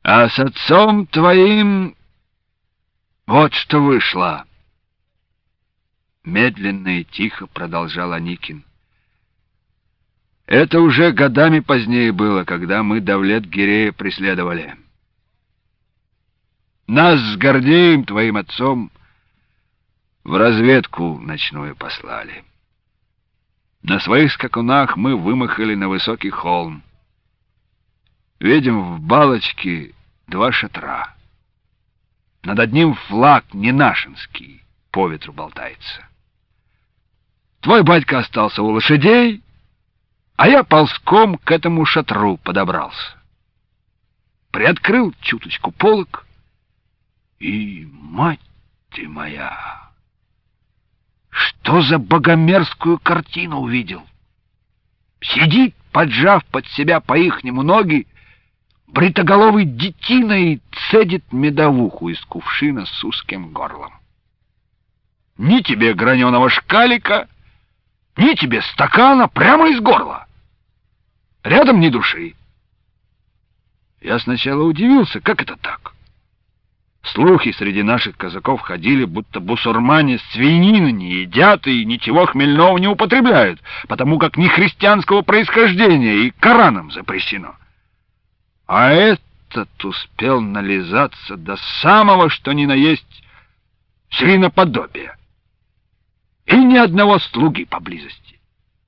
А с отцом твоим вот что вышло. Медленно и тихо продолжал Аникин. Это уже годами позднее было, когда мы Давлет-Гирея преследовали. Нас с Гордеем, твоим отцом, в разведку ночную послали. На своих скакунах мы вымахали на высокий холм. Видим в балочке 2 шатра. Над одним флаг ненашинский по ветру болтается. Твой батька остался у лошадей, а я ползком к этому шатру подобрался. Приоткрыл чуточку полог, и, мать ты моя, что за богомерзкую картину увидел? Сидит, поджав под себя по-ихнему ноги, бритоголовый детина и цедит медовуху из кувшина с узким горлом. Ни тебе граненого шкалика, ни тебе стакана, прямо из горла. Рядом ни души. Я сначала удивился, как это так? Слухи среди наших казаков ходили, будто бусурмане свинины не едят и ничего хмельного не употребляют, потому как не христианского происхождения и Кораном запрещено. А этот успел нализаться до самого, что ни на есть, свиноподобия. И ни одного слуги поблизости.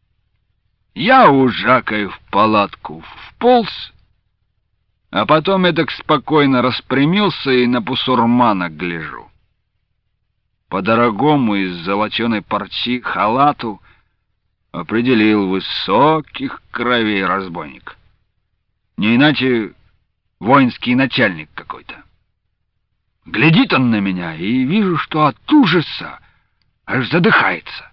Я у Жакой в палатку вполз, а потом эдак спокойно распрямился и на бусурмана гляжу. По дорогому из золоченой парчи халату определил высоких кровей разбойник. Не иначе воинский начальник какой-то. Глядит он на меня, и вижу, что от ужаса аж задыхается.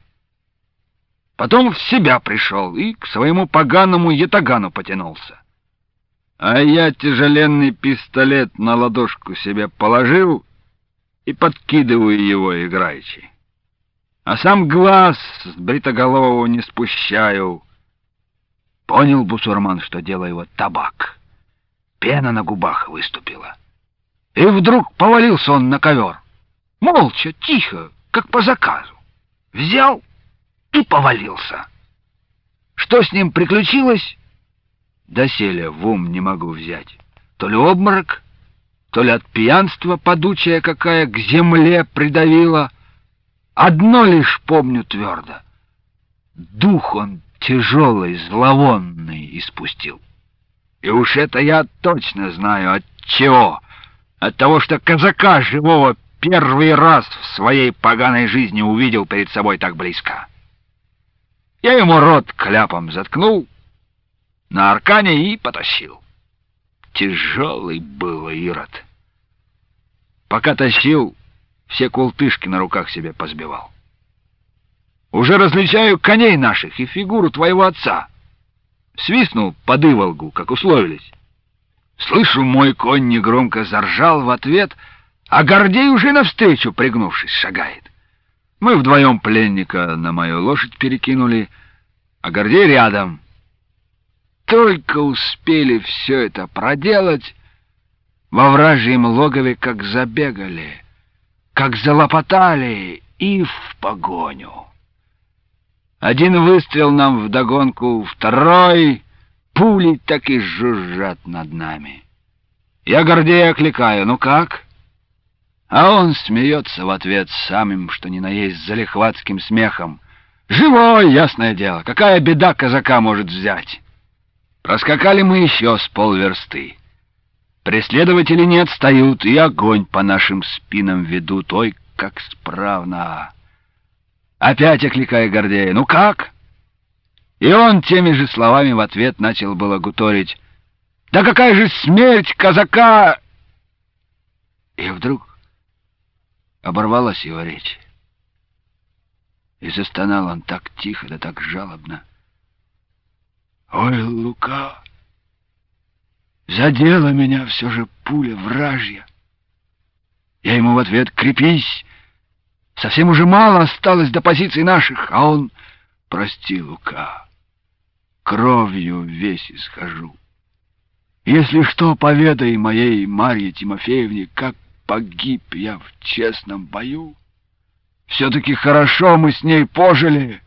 Потом в себя пришел и к своему поганому ятагану потянулся. А я тяжеленный пистолет на ладошку себе положил и подкидываю его играючи. А сам глаз с бритоголового не спущаю. Понял бусурман, что дело его табак. Пена на губах выступила. И вдруг повалился он на ковер. Молча, тихо, как по заказу. Взял и повалился. Что с ним приключилось, доселе в ум не могу взять. То ли обморок, то ли от пьянства подучая какая к земле придавила. Одно лишь помню твердо. Дух он тяжелый, зловонный испустил. И уж это я точно знаю от чего. От того, что казака живого первый раз в своей поганой жизни увидел перед собой так близко. Я ему рот кляпом заткнул на аркане и потащил. Тяжелый был Ирод. Пока тащил, все култышки на руках себе позбивал. Уже различаю коней наших и фигуру твоего отца. Свистнул под Иволгу, как условились. Слышу, мой конь негромко заржал в ответ, а Гордей уже навстречу, пригнувшись, шагает. Мы вдвоем пленника на мою лошадь перекинули, а Гордей рядом. Только успели все это проделать, во вражьем логове как забегали, как залопотали и в погоню. Один выстрел нам вдогонку, второй, пули так и жужжат над нами. Я Гордея окликаю: ну как? А он смеется в ответ самым, что ни на есть, залихватским смехом. Живой, ясное дело, какая беда казака может взять? Проскакали мы еще с полверсты. Преследователи не отстают, и огонь по нашим спинам ведут. Ой, как справно! Опять окликая Гордея: ну как? И он теми же словами в ответ начал было гуторить: да какая же смерть казака! И вдруг оборвалась его речь. И застонал он так тихо, да так жалобно: ой, Лука, задела меня все же пуля вражья. Я ему в ответ: крепись, совсем уже мало осталось до позиций наших. А он: прости, Лука, кровью весь исхожу. Если что, поведай моей Марье Тимофеевне, как погиб я в честном бою. Все-таки хорошо мы с ней пожили.